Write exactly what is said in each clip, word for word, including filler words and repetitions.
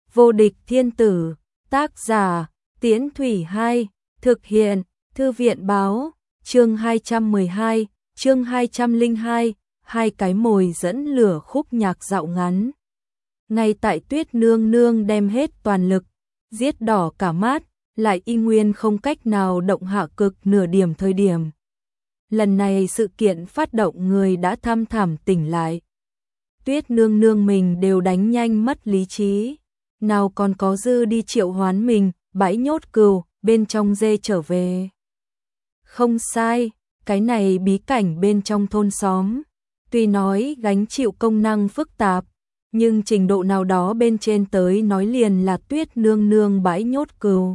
Vô địch thiên tử, tác giả, Tiễn Thủy Hai, thực hiện, Thư viện báo, chương hai trăm mười hai, chương hai trăm lẻ hai, hai cái mồi dẫn lửa khúc nhạc dạo ngắn. Ngay tại Tuyết Nương Nương đem hết toàn lực, giết đỏ cả mắt, lại y nguyên không cách nào động hạ cực nửa điểm thời điểm. Lần này sự kiện phát động người đã thăm thẳm tỉnh lại. Tuyết Nương Nương mình đều đánh nhanh mất lý trí, nào còn có dư đi triệu hoán mình, bãi nhốt cừu, bên trong dê trở về. Không sai, cái này bí cảnh bên trong thôn xóm, tuy nói gánh chịu công năng phức tạp, nhưng trình độ nào đó bên trên tới nói liền là Tuyết Nương Nương bãi nhốt cừu.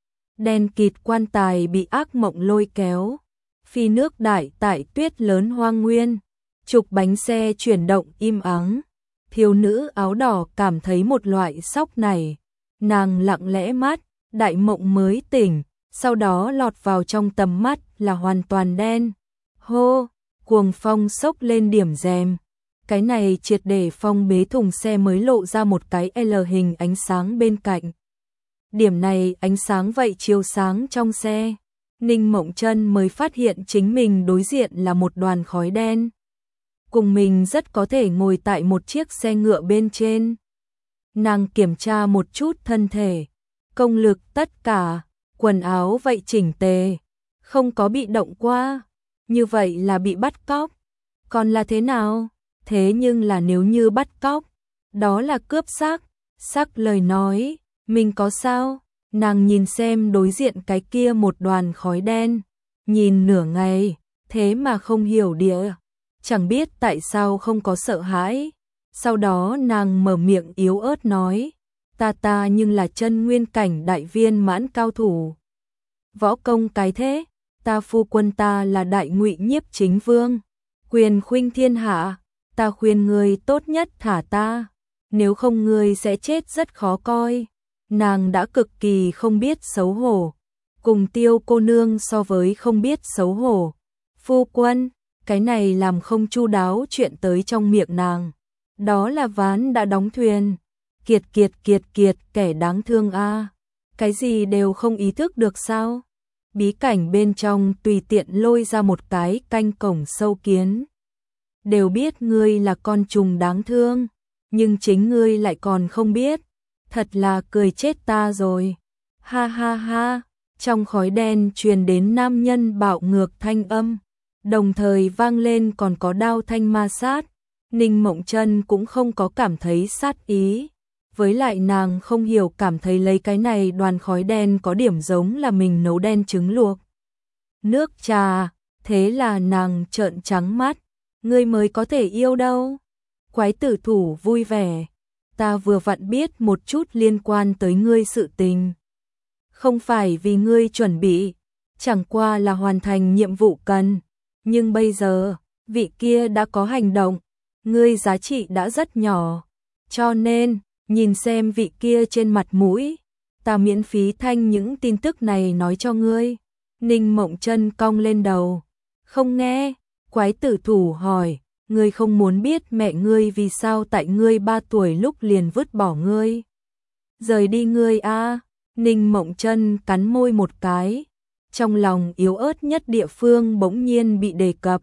Đen kịt quan tài bị ác mộng lôi kéo, phi nước đại tại tuyết lớn hoang nguyên, trục bánh xe chuyển động im ắng. Thiếu nữ áo đỏ cảm thấy một loại sốc này, nàng lặng lẽ mắt, đại mộng mới tỉnh, sau đó lọt vào trong tầm mắt là hoàn toàn đen. Hô, cuồng phong sốc lên điểm rèm. Cái này triệt để phong bế thùng xe mới lộ ra một cái L hình ánh sáng bên cạnh. Điểm này ánh sáng vậy chiếu sáng trong xe. Ninh Mộng Chân mới phát hiện chính mình đối diện là một đoàn khói đen. Cùng mình rất có thể ngồi tại một chiếc xe ngựa bên trên. Nàng kiểm tra một chút thân thể, công lực tất cả, quần áo vậy chỉnh tề, không có bị động qua. Như vậy là bị bắt cóc. Còn là thế nào? Thế nhưng là nếu như bắt cóc, đó là cướp xác. Xác lời nói, mình có sao? Nàng nhìn xem đối diện cái kia một đoàn khói đen, nhìn nửa ngày, thế mà không hiểu địa. Chẳng biết tại sao không có sợ hãi. Sau đó nàng mở miệng yếu ớt nói, ta ta nhưng là chân nguyên cảnh đại viên mãn cao thủ. Võ công cái thế, ta phu quân ta là đại ngụy nhiếp chính vương, quyền khuynh thiên hạ, ta khuyên ngươi tốt nhất thả ta, nếu không ngươi sẽ chết rất khó coi. Nàng đã cực kỳ không biết xấu hổ, cùng Tiêu cô nương so với không biết xấu hổ. Phu quân, cái này làm không chu đáo chuyện tới trong miệng nàng. Đó là ván đã đóng thuyền. Kiệt kiệt kiệt kiệt kẻ đáng thương a. Cái gì đều không ý thức được sao? Bí cảnh bên trong tùy tiện lôi ra một cái canh cổng sâu kiến. Đều biết ngươi là con trùng đáng thương, nhưng chính ngươi lại còn không biết. Thật là cười chết ta rồi. Ha ha ha, trong khói đen truyền đến nam nhân bạo ngược thanh âm, đồng thời vang lên còn có đao thanh ma sát. Ninh Mộng Chân cũng không có cảm thấy sát ý, với lại nàng không hiểu cảm thấy lấy cái này đoàn khói đen có điểm giống là mình nấu đen trứng luộc nước trà, thế là nàng trợn trắng mắt, ngươi mới có thể yêu đâu. Quái tử thủ vui vẻ, ta vừa vặn biết một chút liên quan tới ngươi sự tình. Không phải vì ngươi chuẩn bị, chẳng qua là hoàn thành nhiệm vụ cần, nhưng bây giờ, vị kia đã có hành động, ngươi giá trị đã rất nhỏ, cho nên, nhìn xem vị kia trên mặt mũi, ta miễn phí thanh những tin tức này nói cho ngươi. Ninh Mộng Chân cong lên đầu, không nghe. Quái tử thủ hỏi, ngươi không muốn biết mẹ ngươi vì sao tại ngươi ba tuổi lúc liền vứt bỏ ngươi, rời đi ngươi a? À? Ninh Mộng Chân cắn môi một cái, trong lòng yếu ớt nhất địa phương bỗng nhiên bị đề cập,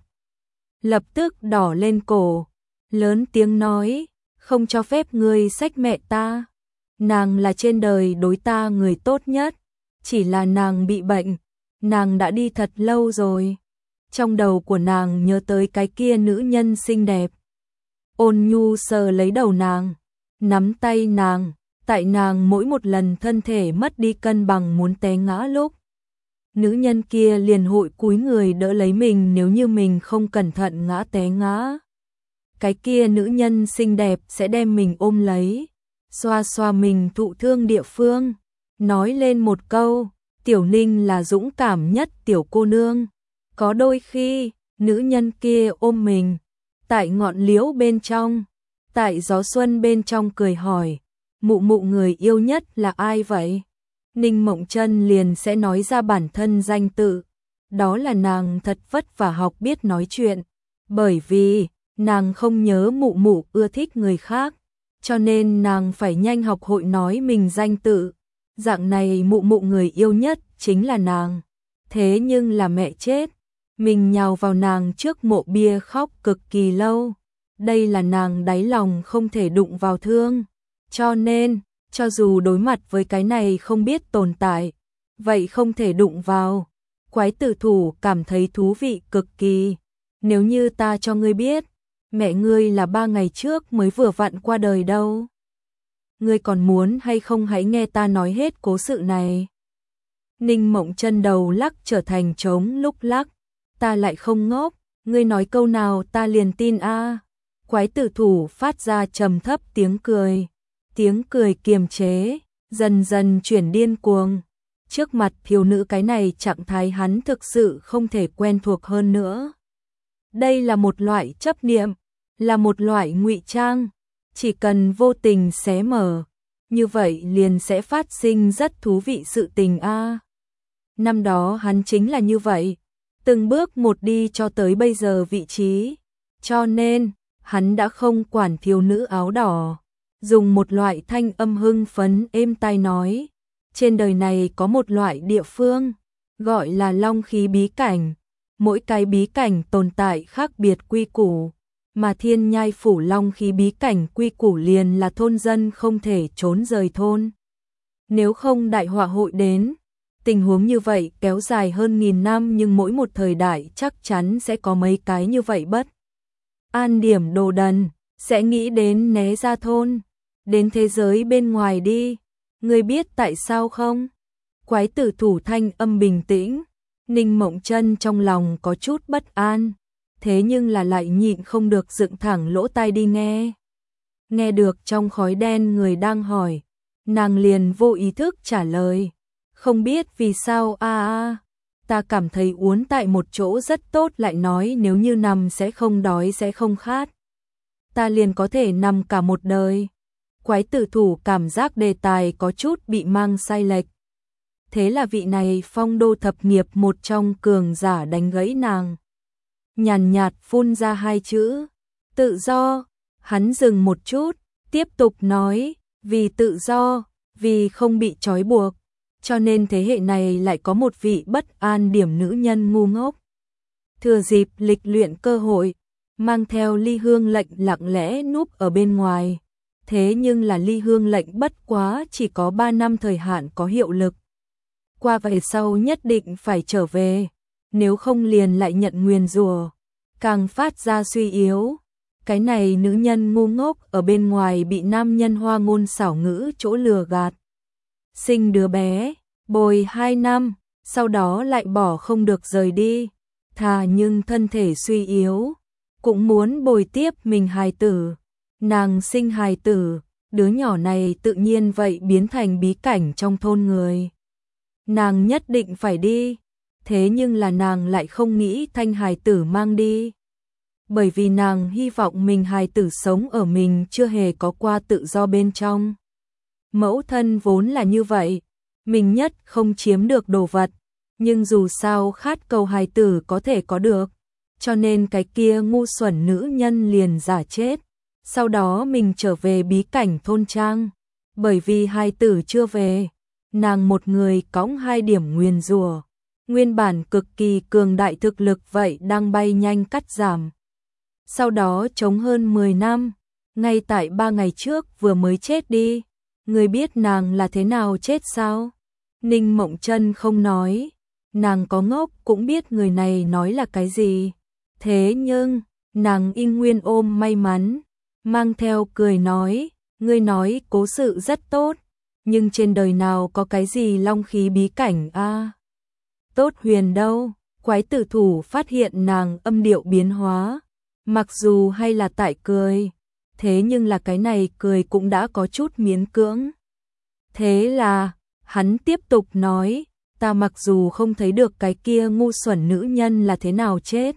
lập tức đỏ lên cổ, lớn tiếng nói, không cho phép ngươi xách mẹ ta. Nàng là trên đời đối ta người tốt nhất, chỉ là nàng bị bệnh, nàng đã đi thật lâu rồi. Trong đầu của nàng nhớ tới cái kia nữ nhân xinh đẹp. Ôn nhu sờ lấy đầu nàng, nắm tay nàng, tại nàng mỗi một lần thân thể mất đi cân bằng muốn té ngã lúc, nữ nhân kia liền hội cúi người đỡ lấy mình nếu như mình không cẩn thận ngã té ngã. Cái kia nữ nhân xinh đẹp sẽ đem mình ôm lấy, xoa xoa mình thụ thương địa phương, nói lên một câu, Tiểu Ninh là dũng cảm nhất tiểu cô nương. Có đôi khi, nữ nhân kia ôm mình, tại ngọn liễu bên trong, tại gió xuân bên trong cười hỏi, mụ mụ người yêu nhất là ai vậy? Ninh Mộng Chân liền sẽ nói ra bản thân danh tự, đó là nàng thật vất vả học biết nói chuyện, bởi vì nàng không nhớ mụ mụ ưa thích người khác, cho nên nàng phải nhanh học hội nói mình danh tự. Dạng này mụ mụ người yêu nhất chính là nàng. Thế nhưng là mẹ chết, mình nhào vào nàng trước mộ bia khóc cực kỳ lâu. Đây là nàng đáy lòng không thể đụng vào thương. Cho nên, cho dù đối mặt với cái này không biết tồn tại, vậy không thể đụng vào. Quái tử thủ cảm thấy thú vị cực kỳ. Nếu như ta cho ngươi biết, mẹ ngươi là ba ngày trước mới vừa vặn qua đời đâu. Ngươi còn muốn hay không hãy nghe ta nói hết cố sự này. Ninh Mộng Chân đầu lắc trở thành trống lúc lắc. Ta lại không ngốc, ngươi nói câu nào ta liền tin a. Quái tử thủ phát ra trầm thấp tiếng cười. Tiếng cười kiềm chế, dần dần chuyển điên cuồng. Trước mặt thiếu nữ cái này trạng thái hắn thực sự không thể quen thuộc hơn nữa. Đây là một loại chấp niệm, là một loại ngụy trang. Chỉ cần vô tình xé mở, như vậy liền sẽ phát sinh rất thú vị sự tình a. Năm đó hắn chính là như vậy, từng bước một đi cho tới bây giờ vị trí. Cho nên, hắn đã không quản thiếu nữ áo đỏ, dùng một loại thanh âm hưng phấn êm tai nói, trên đời này có một loại địa phương, gọi là long khí bí cảnh, mỗi cái bí cảnh tồn tại khác biệt quy củ, mà Thiên Nhai phủ long khí bí cảnh quy củ liền là thôn dân không thể trốn rời thôn. Nếu không đại họa hội đến, tình huống như vậy kéo dài hơn nghìn năm nhưng mỗi một thời đại chắc chắn sẽ có mấy cái như vậy bất. An điểm đồ đần, sẽ nghĩ đến né ra thôn, đến thế giới bên ngoài đi. Ngươi biết tại sao không? Quái tử thủ thanh âm bình tĩnh, Ninh Mộng Chân trong lòng có chút bất an, thế nhưng là lại nhịn không được dựng thẳng lỗ tai đi nghe. Nghe được trong khói đen người đang hỏi, nàng liền vô ý thức trả lời, không biết vì sao a a, ta cảm thấy uốn tại một chỗ rất tốt, lại nói nếu như nằm sẽ không đói sẽ không khát. Ta liền có thể nằm cả một đời. Quái tử thủ cảm giác đề tài có chút bị mang sai lệch. Thế là vị này phong đô thập nghiệp một trong cường giả đánh gãy nàng. Nhàn nhạt phun ra hai chữ, tự do. Hắn dừng một chút, tiếp tục nói, vì tự do, vì không bị trói buộc, cho nên thế hệ này lại có một vị bất an điểm nữ nhân ngu ngốc. Thừa dịp lịch luyện cơ hội, mang theo ly hương lệnh lặng lẽ núp ở bên ngoài. Thế nhưng là ly hương lệnh bất quá chỉ có ba năm thời hạn có hiệu lực. Qua về sau nhất định phải trở về, nếu không liền lại nhận nguyền rủa, càng phát ra suy yếu. Cái này nữ nhân ngu ngốc ở bên ngoài bị nam nhân hoa ngôn xảo ngữ chỗ lừa gạt. Sinh đứa bé, bồi hai năm, sau đó lại bỏ không được rời đi. Thà nhưng thân thể suy yếu, cũng muốn bồi tiếp mình hài tử. Nàng sinh hài tử, đứa nhỏ này tự nhiên vậy biến thành bí cảnh trong thôn người. Nàng nhất định phải đi, thế nhưng là nàng lại không nghĩ thanh hài tử mang đi. Bởi vì nàng hy vọng mình hài tử sống ở mình chưa hề có qua tự do bên trong. Mẫu thân vốn là như vậy, mình nhất không chiếm được đồ vật, nhưng dù sao khát cầu hài tử có thể có được, cho nên cái kia ngu xuẩn nữ nhân liền giả chết. Sau đó mình trở về bí cảnh thôn trang, bởi vì hài tử chưa về, nàng một người cõng hai điểm nguyền rủa, nguyên bản cực kỳ cường đại thực lực vậy đang bay nhanh cắt giảm. Sau đó chống hơn mười năm, ngay tại ba ngày trước vừa mới chết đi. Người biết nàng là thế nào chết sao? Ninh Mộng Chân không nói, nàng có ngốc cũng biết người này nói là cái gì. Thế nhưng, nàng in nguyên ôm may mắn, mang theo cười nói, ngươi nói cố sự rất tốt, nhưng trên đời nào có cái gì long khí bí cảnh a? À? Tốt huyền đâu? Quái tử thủ phát hiện nàng âm điệu biến hóa, mặc dù hay là tại cười, thế nhưng là cái này cười cũng đã có chút miễn cưỡng. Thế là, hắn tiếp tục nói, ta mặc dù không thấy được cái kia ngu xuẩn nữ nhân là thế nào chết,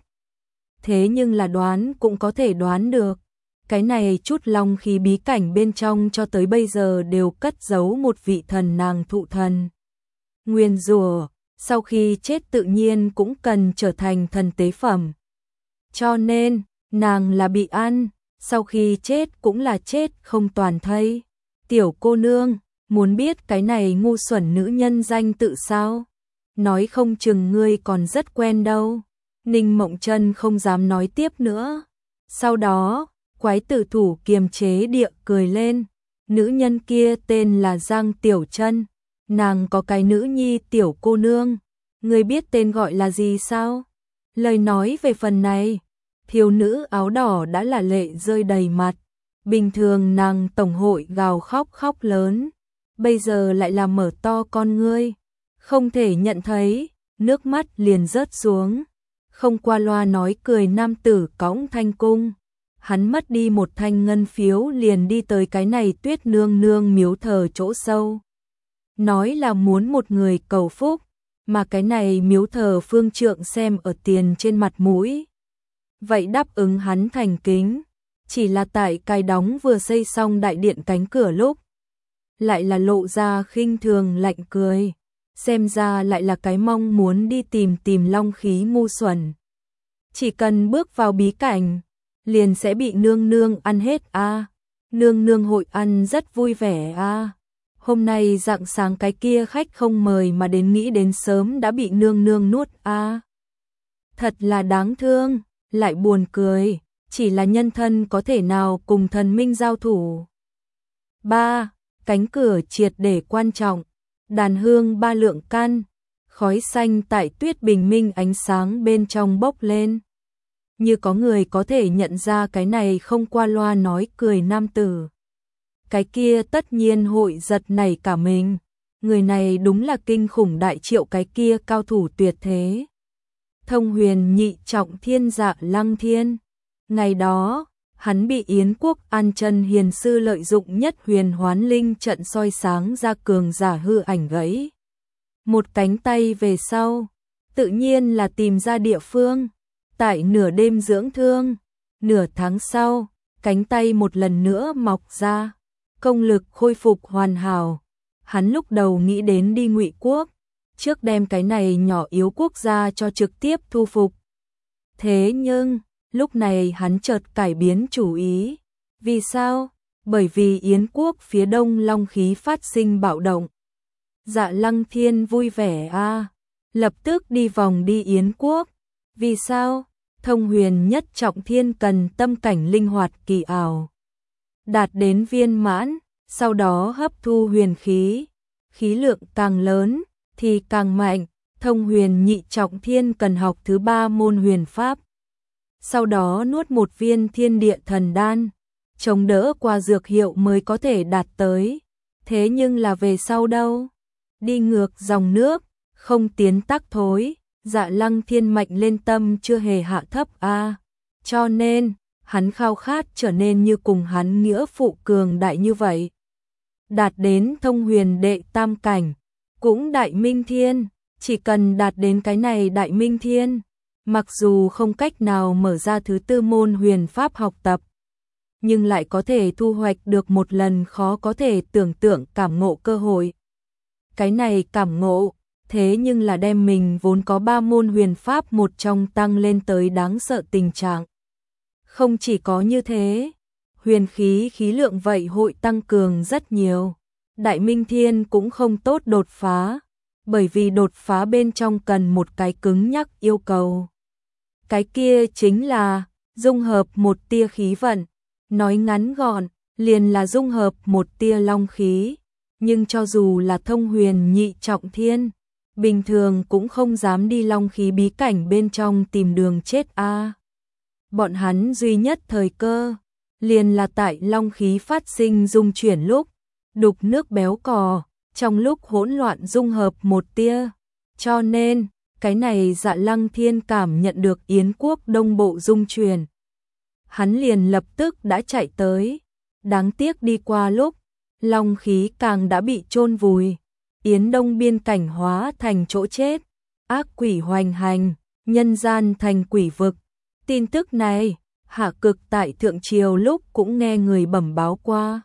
thế nhưng là đoán cũng có thể đoán được. Cái này chút long khí bí cảnh bên trong cho tới bây giờ đều cất giấu một vị thần nàng thụ thần. Nguyên rủa, sau khi chết tự nhiên cũng cần trở thành thần tế phẩm. Cho nên, nàng là bị ăn, sau khi chết cũng là chết không toàn thây. Tiểu cô nương, muốn biết cái này ngu xuẩn nữ nhân danh tự sao? Nói không chừng ngươi còn rất quen đâu. Ninh Mộng Chân không dám nói tiếp nữa. Sau đó, quái tử thủ kiềm chế địa cười lên. Nữ nhân kia tên là Giang Tiểu Chân, nàng có cái nữ nhi tiểu cô nương. Ngươi biết tên gọi là gì sao? Lời nói về phần này, thiếu nữ áo đỏ đã là lệ rơi đầy mặt. Bình thường nàng tổng hội gào khóc khóc lớn, bây giờ lại là mở to con ngươi, không thể nhận thấy, nước mắt liền rớt xuống. Không qua loa nói cười nam tử cõng thanh cung. Hắn mất đi một thanh ngân phiếu liền đi tới cái này Tuyết nương nương miếu thờ chỗ sâu. Nói là muốn một người cầu phúc, mà cái này miếu thờ phương trượng xem ở tiền trên mặt mũi. Vậy đáp ứng hắn thành kính, chỉ là tại cái đóng vừa xây xong đại điện cánh cửa lúc. Lại là lộ ra khinh thường lạnh cười, xem ra lại là cái mong muốn đi tìm tìm long khí ngu xuẩn. Chỉ cần bước vào bí cảnh, liền sẽ bị nương nương ăn hết a. À. Nương nương hội ăn rất vui vẻ a. À. Hôm nay rạng sáng cái kia khách không mời mà đến nghĩ đến sớm đã bị nương nương nuốt a. À. Thật là đáng thương, lại buồn cười, chỉ là nhân thân có thể nào cùng thần minh giao thủ. ba. Cánh cửa triệt để quan trọng, đàn hương ba lượng căn, khói xanh tại tuyết bình minh ánh sáng bên trong bốc lên. Như có người có thể nhận ra cái này không qua loa nói cười nam tử. Cái kia tất nhiên hội giật nảy cả mình. Người này đúng là kinh khủng đại triệu cái kia cao thủ tuyệt thế. Thông huyền nhị trọng thiên Dạ Lăng Thiên. Ngày đó, hắn bị Yến quốc An Chân hiền sư lợi dụng nhất huyền hoán linh trận soi sáng ra cường giả hư ảnh gãy một cánh tay về sau, tự nhiên là tìm ra địa phương. Tại nửa đêm dưỡng thương, nửa tháng sau, cánh tay một lần nữa mọc ra, công lực khôi phục hoàn hảo. Hắn lúc đầu nghĩ đến đi Ngụy quốc, trước đem cái này nhỏ yếu quốc gia cho trực tiếp thu phục. Thế nhưng, lúc này hắn chợt cải biến chủ ý. Vì sao? Bởi vì Yến quốc phía đông long khí phát sinh bạo động. Dạ Lăng Thiên vui vẻ a, à, lập tức đi vòng đi Yến quốc. Vì sao? Thông huyền nhất trọng thiên cần tâm cảnh linh hoạt kỳ ảo, đạt đến viên mãn, sau đó hấp thu huyền khí, khí lượng càng lớn thì càng mạnh. Thông huyền nhị trọng thiên cần học thứ ba môn huyền pháp, sau đó nuốt một viên thiên địa thần đan, chống đỡ qua dược hiệu mới có thể đạt tới. Thế nhưng là về sau đâu? Đi ngược dòng nước, không tiến tắc thối. Dạ Lăng Thiên mạnh lên tâm chưa hề hạ thấp a, à. Cho nên, hắn khao khát trở nên như cùng hắn nghĩa phụ cường đại như vậy. Đạt đến thông huyền đệ tam cảnh, cũng đại minh thiên, chỉ cần đạt đến cái này đại minh thiên, mặc dù không cách nào mở ra thứ tư môn huyền pháp học tập, nhưng lại có thể thu hoạch được một lần khó có thể tưởng tượng cảm ngộ cơ hội. Cái này cảm ngộ, thế nhưng là đem mình vốn có ba môn huyền pháp một trong tăng lên tới đáng sợ tình trạng. Không chỉ có như thế, huyền khí khí lượng vậy hội tăng cường rất nhiều. Đại minh thiên cũng không tốt đột phá, bởi vì đột phá bên trong cần một cái cứng nhắc yêu cầu. Cái kia chính là dung hợp một tia khí vận, nói ngắn gọn, liền là dung hợp một tia long khí. Nhưng cho dù là thông huyền nhị trọng thiên, bình thường cũng không dám đi long khí bí cảnh bên trong tìm đường chết a. À. Bọn hắn duy nhất thời cơ, liền là tại long khí phát sinh dung chuyển lúc, đục nước béo cò, trong lúc hỗn loạn dung hợp một tia. Cho nên, cái này Dạ Lăng Thiên cảm nhận được Yến quốc đông bộ dung chuyển. Hắn liền lập tức đã chạy tới, đáng tiếc đi qua lúc, long khí càng đã bị chôn vùi. Yến đông biên cảnh hóa thành chỗ chết, ác quỷ hoành hành, nhân gian thành quỷ vực. Tin tức này, hạ cực tại thượng triều lúc cũng nghe người bẩm báo qua.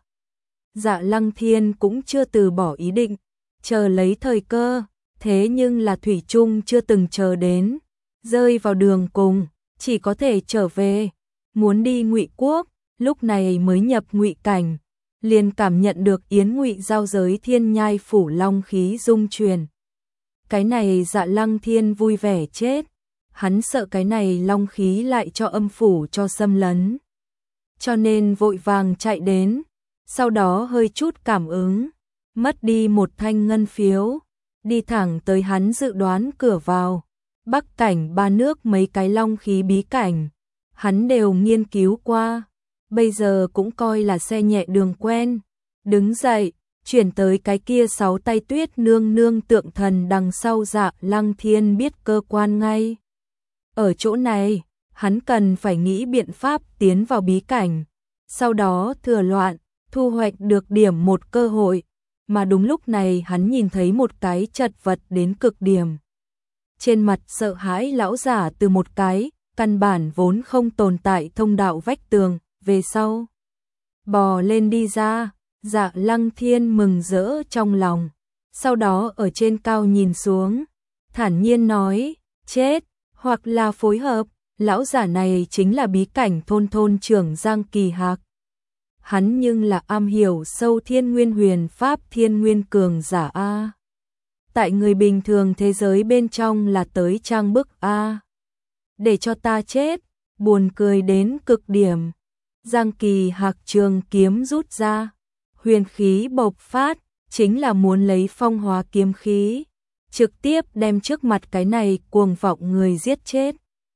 Dạ Lăng Thiên cũng chưa từ bỏ ý định, chờ lấy thời cơ, thế nhưng là thủy chung chưa từng chờ đến, rơi vào đường cùng, chỉ có thể trở về, muốn đi Ngụy quốc, lúc này mới nhập ngụy cảnh, liền cảm nhận được Yến Ngụy giao giới thiên nhai phủ long khí dung truyền. Cái này Dạ Lăng Thiên vui vẻ chết, hắn sợ cái này long khí lại cho âm phủ cho xâm lấn. Cho nên vội vàng chạy đến, sau đó hơi chút cảm ứng, mất đi một thanh ngân phiếu, đi thẳng tới hắn dự đoán cửa vào. Bắc cảnh ba nước mấy cái long khí bí cảnh, hắn đều nghiên cứu qua, bây giờ cũng coi là xe nhẹ đường quen. Đứng dậy, chuyển tới cái kia sáu tay Tuyết nương nương tượng thần đằng sau Dạ Lăng Thiên biết cơ quan ngay. Ở chỗ này, hắn cần phải nghĩ biện pháp tiến vào bí cảnh, sau đó thừa loạn, thu hoạch được điểm một cơ hội, mà đúng lúc này hắn nhìn thấy một cái chật vật đến cực điểm. Trên mặt sợ hãi lão giả từ một cái, căn bản vốn không tồn tại thông đạo vách tường, về sau. Bò lên đi ra, Dạ Lăng Thiên mừng rỡ trong lòng, sau đó ở trên cao nhìn xuống, thản nhiên nói, chết, hoặc là phối hợp, lão giả này chính là bí cảnh thôn thôn trưởng Giang Kỳ Hạc. Hắn nhưng là am hiểu sâu thiên nguyên huyền pháp thiên nguyên cường giả A. Tại người bình thường thế giới bên trong là tới trang bức A. Để cho ta chết, buồn cười đến cực điểm. Giang Kỳ Hạc trường kiếm rút ra, huyền khí bộc phát, chính là muốn lấy phong hóa kiếm khí, trực tiếp đem trước mặt cái này cuồng vọng người giết chết.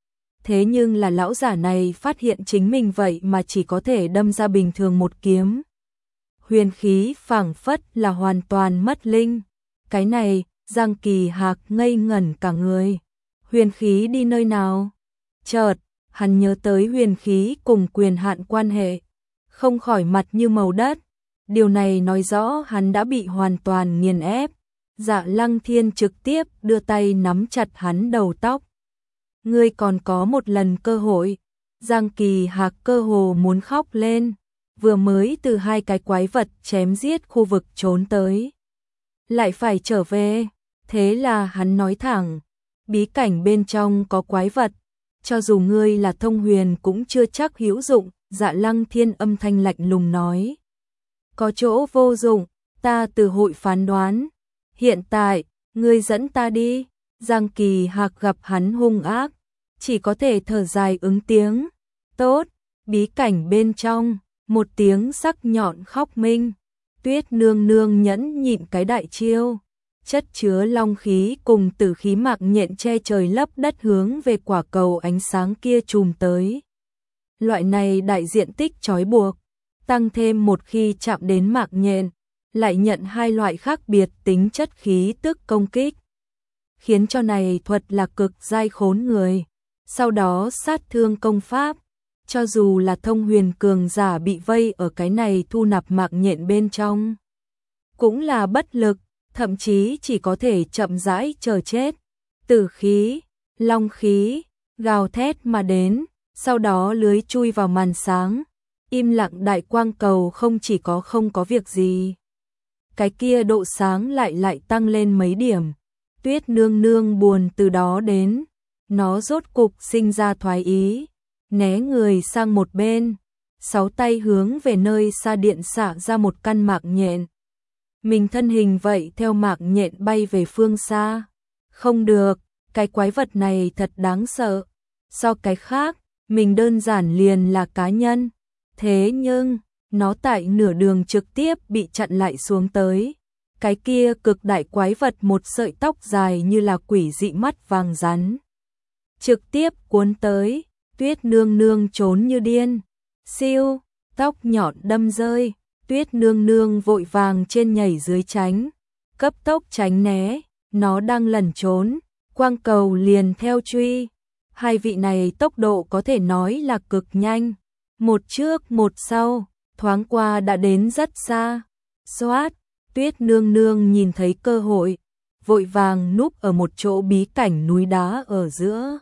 Thế nhưng là lão giả này phát hiện chính mình vậy mà chỉ có thể đâm ra bình thường một kiếm. Huyền khí phảng phất là hoàn toàn mất linh. Cái này, Giang Kỳ Hạc ngây ngẩn cả người. Huyền khí đi nơi nào? Chợt, hắn nhớ tới huyền khí cùng quyền hạn quan hệ, không khỏi mặt như màu đất. Điều này nói rõ hắn đã bị hoàn toàn nghiền ép. Dạ Lăng Thiên trực tiếp đưa tay nắm chặt hắn đầu tóc. Ngươi còn có một lần cơ hội. Giang Kỳ Hạc cơ hồ muốn khóc lên, vừa mới từ hai cái quái vật chém giết khu vực trốn tới, lại phải trở về. Thế là hắn nói thẳng, bí cảnh bên trong có quái vật, cho dù ngươi là thông huyền cũng chưa chắc hữu dụng. Dạ Lăng Thiên âm thanh lạnh lùng nói, có chỗ vô dụng, ta từ hội phán đoán. Hiện tại, ngươi dẫn ta đi. Giang Kỳ Hạc gặp hắn hung ác, chỉ có thể thở dài ứng tiếng. Tốt, bí cảnh bên trong, một tiếng sắc nhọn khóc minh. Tuyết nương nương nhẫn nhịn cái đại chiêu, chất chứa long khí cùng tử khí mạc nhện che trời lấp đất hướng về quả cầu ánh sáng kia trùm tới. Loại này đại diện tích trói buộc, tăng thêm một khi chạm đến mạc nhện, lại nhận hai loại khác biệt tính chất khí tức công kích, khiến cho này thuật là cực giai khốn người. Sau đó sát thương công pháp, cho dù là thông huyền cường giả bị vây ở cái này thu nạp mạc nhện bên trong, cũng là bất lực, thậm chí chỉ có thể chậm rãi chờ chết. Tử khí, long khí, gào thét mà đến, sau đó lưới chui vào màn sáng, im lặng đại quang cầu không chỉ có không có việc gì, cái kia độ sáng lại lại tăng lên mấy điểm. Tuyết nương nương buồn từ đó đến, nó rốt cục sinh ra thoái ý, né người sang một bên, sáu tay hướng về nơi xa điện xạ ra một căn mạc nhện. Mình thân hình vậy theo mạc nhện bay về phương xa. Không được, cái quái vật này thật đáng sợ. So cái khác, mình đơn giản liền là cá nhân. Thế nhưng, nó tại nửa đường trực tiếp bị chặn lại xuống tới. Cái kia cực đại quái vật một sợi tóc dài như là quỷ dị mắt vàng rắn, trực tiếp cuốn tới. Tuyết nương nương trốn như điên. Siêu, tóc nhọn đâm rơi. Tuyết nương nương vội vàng trên nhảy dưới tránh, cấp tốc tránh né. Nó đang lẩn trốn, quang cầu liền theo truy. Hai vị này tốc độ có thể nói là cực nhanh, một trước một sau, thoáng qua đã đến rất xa. Xoát, Tuyết nương nương nhìn thấy cơ hội, vội vàng núp ở một chỗ bí cảnh núi đá ở giữa.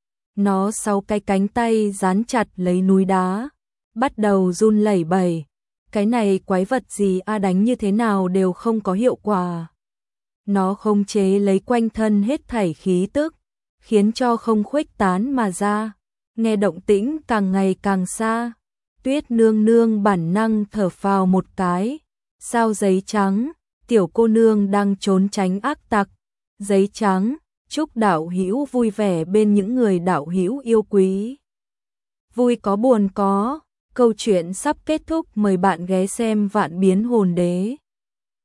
Nó sáu cái cánh tay dán chặt lấy núi đá, bắt đầu run lẩy bẩy. Cái này quái vật gì a, đánh như thế nào đều không có hiệu quả. Nó khống chế lấy quanh thân hết thảy khí tức, khiến cho không khuếch tán mà ra. Nghe động tĩnh càng ngày càng xa. Tuyết nương nương bản năng thở phào một cái, sao giấy trắng, tiểu cô nương đang trốn tránh ác tặc, giấy trắng, chúc đạo hữu vui vẻ bên những người đạo hữu yêu quý. Vui có buồn có, câu chuyện sắp kết thúc, mời bạn ghé xem Vạn Biến Hồn Đế.